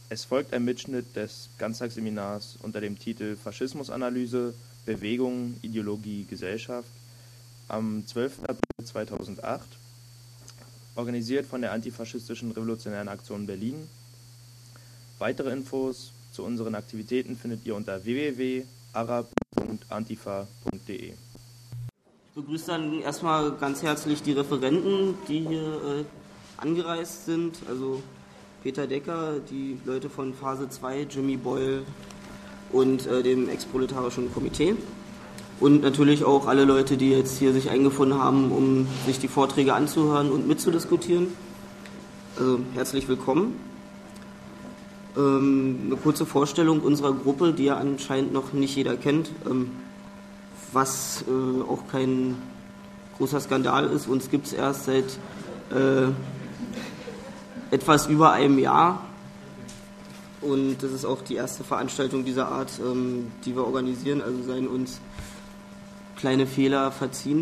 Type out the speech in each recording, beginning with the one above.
Es folgt ein Mitschnitt des Ganztagsseminars unter dem Titel Faschismusanalyse, Bewegung, Ideologie, Gesellschaft am 12. April 2008, organisiert von der Antifaschistischen Revolutionären Aktion Berlin. Weitere Infos zu unseren Aktivitäten findet ihr unter www.arab.antifa.de. Ich begrüße dann erstmal ganz herzlich die Referenten, die hier angereist sind, also Peter Decker, die Leute von Phase 2, Jimmy Boyle und dem Ex-Proletarischen Komitee und natürlich auch alle Leute, die jetzt hier sich eingefunden haben, um sich die Vorträge anzuhören und mitzudiskutieren. Also herzlich willkommen. Eine kurze Vorstellung unserer Gruppe, die ja anscheinend noch nicht jeder kennt, was auch kein großer Skandal ist. Uns gibt es erst seit etwas über einem Jahr und das ist auch die erste Veranstaltung dieser Art, die wir organisieren, also seien uns kleine Fehler verziehen.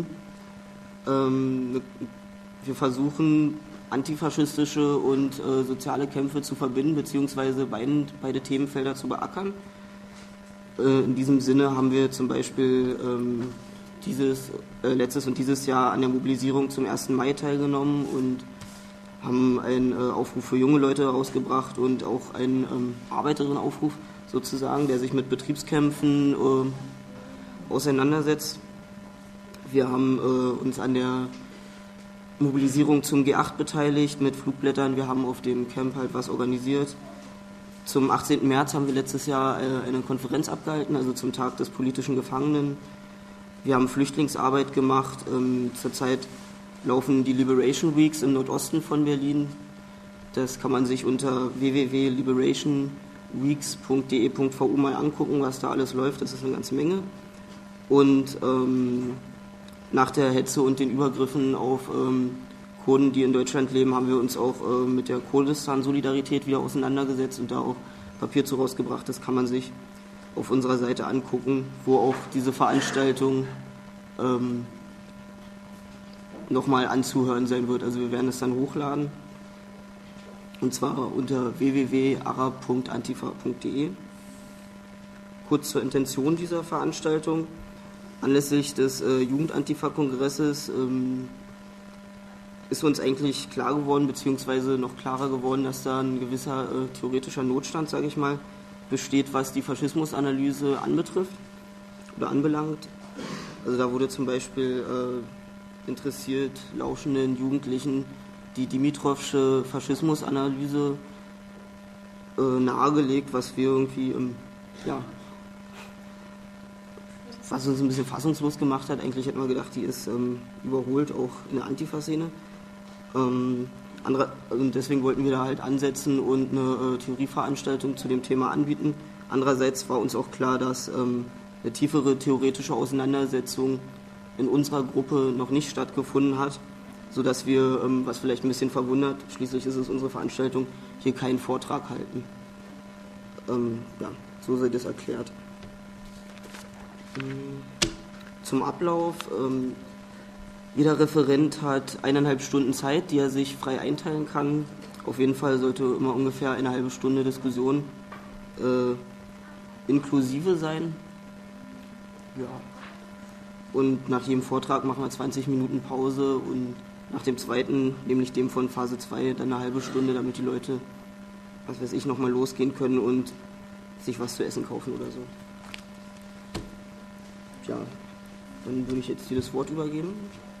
Wir versuchen, antifaschistische und soziale Kämpfe zu verbinden, beziehungsweise beide Themenfelder zu beackern. In diesem Sinne haben wir zum Beispiel letztes und dieses Jahr an der Mobilisierung zum 1. Mai teilgenommen und haben einen Aufruf für junge Leute herausgebracht und auch einen Arbeiterinnenaufruf sozusagen, der sich mit Betriebskämpfen auseinandersetzt. Wir haben uns an der Mobilisierung zum G8 beteiligt mit Flugblättern. Wir haben auf dem Camp halt was organisiert. Zum 18. März haben wir letztes Jahr eine Konferenz abgehalten, also zum Tag des politischen Gefangenen. Wir haben Flüchtlingsarbeit gemacht. Zurzeit laufen die Liberation Weeks im Nordosten von Berlin. Das kann man sich unter www.liberationweeks.de.vu mal angucken, was da alles läuft. Das ist eine ganze Menge. Und nach der Hetze und den Übergriffen auf Kurden, die in Deutschland leben, haben wir uns auch mit der Kurdistan-Solidarität wieder auseinandergesetzt und da auch Papier zu rausgebracht. Das kann man sich auf unserer Seite angucken, wo auch diese Veranstaltung nochmal anzuhören sein wird. Also wir werden es dann hochladen. Und zwar unter www.arab.antifa.de. Kurz zur Intention dieser Veranstaltung. Anlässlich des Jugendantifa-Kongresses ist uns eigentlich klar geworden, beziehungsweise noch klarer geworden, dass da ein gewisser theoretischer Notstand, sage ich mal, besteht, was die Faschismusanalyse anbetrifft oder anbelangt. Also da wurde zum Beispiel interessiert lauschenden Jugendlichen die Dimitrovsche Faschismusanalyse nahegelegt, was wir irgendwie, was uns ein bisschen fassungslos gemacht hat. Eigentlich hätten wir gedacht, die ist überholt, auch in der Antifa-Szene. Und deswegen wollten wir da halt ansetzen und eine Theorieveranstaltung zu dem Thema anbieten. Andererseits war uns auch klar, dass eine tiefere theoretische Auseinandersetzung in unserer Gruppe noch nicht stattgefunden hat, sodass wir, was vielleicht ein bisschen verwundert, schließlich ist es unsere Veranstaltung, hier keinen Vortrag halten. So sei das erklärt. Zum Ablauf. Jeder Referent hat 1,5 Stunden Zeit, die er sich frei einteilen kann. Auf jeden Fall sollte immer ungefähr eine halbe Stunde Diskussion inklusive sein. Ja. Und nach jedem Vortrag machen wir 20 Minuten Pause und nach dem zweiten, nämlich dem von Phase 2, dann eine halbe Stunde, damit die Leute, was weiß ich, nochmal losgehen können und sich was zu essen kaufen oder so. Ja, dann würde ich jetzt dir das Wort übergeben.